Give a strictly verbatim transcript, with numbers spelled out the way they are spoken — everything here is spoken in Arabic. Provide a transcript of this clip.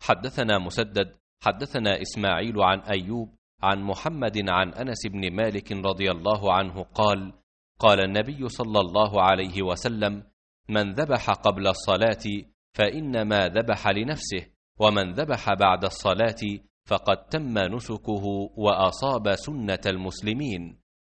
حدثنا مسدد حدثنا إسماعيل عن أيوب عن محمد عن أنس بن مالك رضي الله عنه قال: قال النبي صلى الله عليه وسلم: من ذبح قبل الصلاة فإنما ذبح لنفسه، ومن ذبح بعد الصلاة فقد تم نسكه وأصاب سنة المسلمين.